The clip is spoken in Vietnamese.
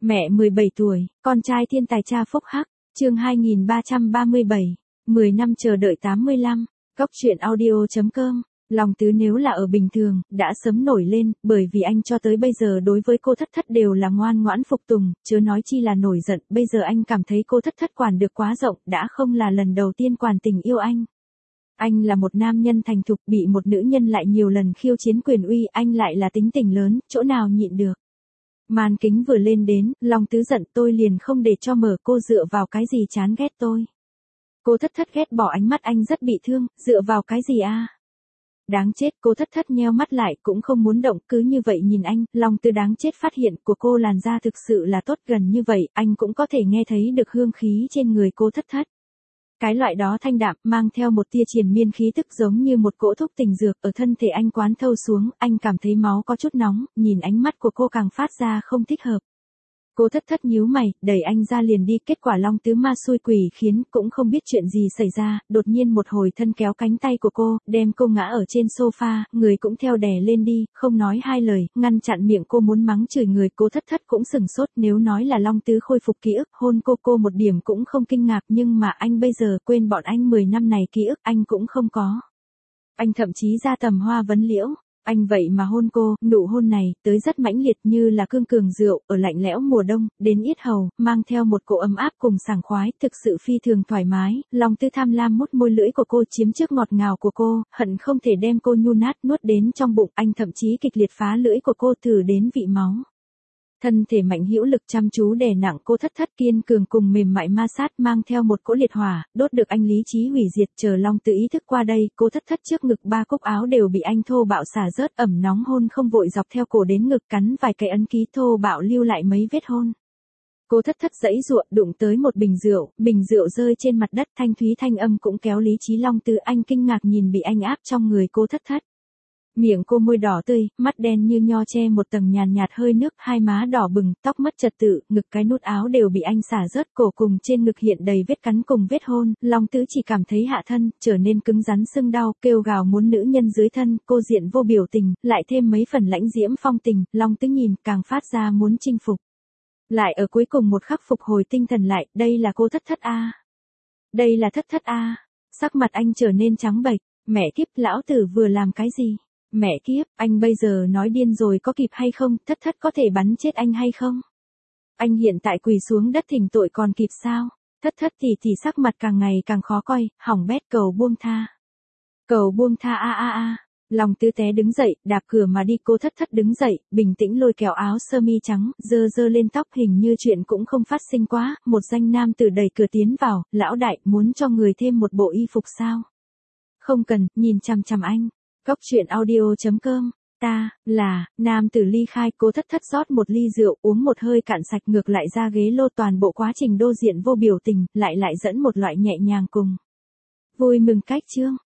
Mẹ 17 tuổi, con trai thiên tài cha phúc hắc, chương 2337, 10 năm chờ đợi 85, Góc truyện audio.com. Lòng Tứ nếu là ở bình thường, đã sớm nổi lên, bởi vì anh cho tới bây giờ đối với cô Thất Thất đều là ngoan ngoãn phục tùng, chớ nói chi là nổi giận, bây giờ anh cảm thấy cô Thất Thất quản được quá rộng, đã không là lần đầu tiên quản tình yêu anh. Anh là một nam nhân thành thục bị một nữ nhân lại nhiều lần khiêu chiến quyền uy, anh lại là tính tình lớn, chỗ nào nhịn được. Màn kính vừa lên đến, Lòng Tứ giận tôi liền không để cho mở, cô dựa vào cái gì chán ghét tôi. Cô Thất Thất ghét bỏ ánh mắt anh rất bị thương, dựa vào cái gì a? Đáng chết, cô Thất Thất nheo mắt lại cũng không muốn động, cứ như vậy nhìn anh, Lòng Tứ đáng chết phát hiện của cô làn da thực sự là tốt, gần như vậy, anh cũng có thể nghe thấy được hương khí trên người cô Thất Thất. Cái loại đó thanh đạm, mang theo một tia triền miên khí tức giống như một cỗ thuốc tình dược, ở thân thể anh quán thâu xuống, anh cảm thấy máu có chút nóng, nhìn ánh mắt của cô càng phát ra không thích hợp. Cô Thất Thất nhíu mày, đẩy anh ra liền đi, kết quả Long Tứ ma xui quỷ khiến, cũng không biết chuyện gì xảy ra, đột nhiên một hồi thân kéo cánh tay của cô, đem cô ngã ở trên sofa, người cũng theo đè lên đi, không nói hai lời, ngăn chặn miệng cô muốn mắng chửi người. Cô Thất Thất cũng sừng sốt, nếu nói là Long Tứ khôi phục ký ức, hôn cô một điểm cũng không kinh ngạc, nhưng mà anh bây giờ quên bọn anh 10 năm này ký ức anh cũng không có. Anh thậm chí ra tầm hoa vấn liễu. Anh vậy mà hôn cô, nụ hôn này, tới rất mãnh liệt như là cương cường rượu, ở lạnh lẽo mùa đông, đến yết hầu, mang theo một cỗ ấm áp cùng sảng khoái, thực sự phi thường thoải mái. Lòng Tư tham lam mút môi lưỡi của cô, chiếm trước ngọt ngào của cô, hận không thể đem cô nhu nát nuốt đến trong bụng, anh thậm chí kịch liệt phá lưỡi của cô thử đến vị máu. Thân thể mạnh hữu lực chăm chú đè nặng cô Thất Thất, kiên cường cùng mềm mại ma sát, mang theo một cỗ liệt hỏa, đốt được anh lý trí hủy diệt. Chờ Long Tự ý thức qua đây, cô Thất Thất trước ngực 3 cúc áo đều bị anh thô bạo xả rớt, ẩm nóng hôn không vội dọc theo cổ đến ngực, cắn vài cái ấn ký thô bạo lưu lại mấy vết hôn. Cô Thất Thất giãy giụa, đụng tới một bình rượu rơi trên mặt đất, thanh thúy thanh âm cũng kéo lý trí Long Tự. Anh kinh ngạc nhìn bị anh áp trong người cô Thất Thất. Miệng cô môi đỏ tươi, mắt đen như nho che một tầng nhàn nhạt hơi nước, hai má đỏ bừng, tóc mất trật tự, ngực cái nút áo đều bị anh xả rớt, cổ cùng trên ngực hiện đầy vết cắn cùng vết hôn. Long Tứ chỉ cảm thấy hạ thân trở nên cứng rắn sưng đau, kêu gào muốn nữ nhân dưới thân. Cô diện vô biểu tình, lại thêm mấy phần lãnh diễm phong tình, Long Tứ nhìn càng phát ra muốn chinh phục. Lại ở cuối cùng một khắc phục hồi tinh thần lại, đây là cô Thất Thất a. Đây là Thất Thất a. Sắc mặt anh trở nên trắng bệch, mẹ kiếp, lão tử vừa làm cái gì? Mẹ kiếp, anh bây giờ nói điên rồi có kịp hay không, Thất Thất có thể bắn chết anh hay không? Anh hiện tại quỳ xuống đất thỉnh tội còn kịp sao? Thất Thất thì sắc mặt càng ngày càng khó coi, hỏng bét, cầu buông tha. Cầu buông tha a a a. Lòng Tư té đứng dậy, đạp cửa mà đi. Cô Thất Thất đứng dậy, bình tĩnh lôi kéo áo sơ mi trắng, dơ lên tóc, hình như chuyện cũng không phát sinh quá. Một danh nam tử đẩy cửa tiến vào, lão đại, muốn cho người thêm một bộ y phục sao? Không cần, nhìn chằm chằm anh. Góc truyện audio.com. Ta, là, nam tử ly khai. Cô Thất Thất rót một ly rượu, uống một hơi cạn sạch, ngược lại ra ghế lô, toàn bộ quá trình đô diện vô biểu tình, lại dẫn một loại nhẹ nhàng cùng vui mừng cách chương.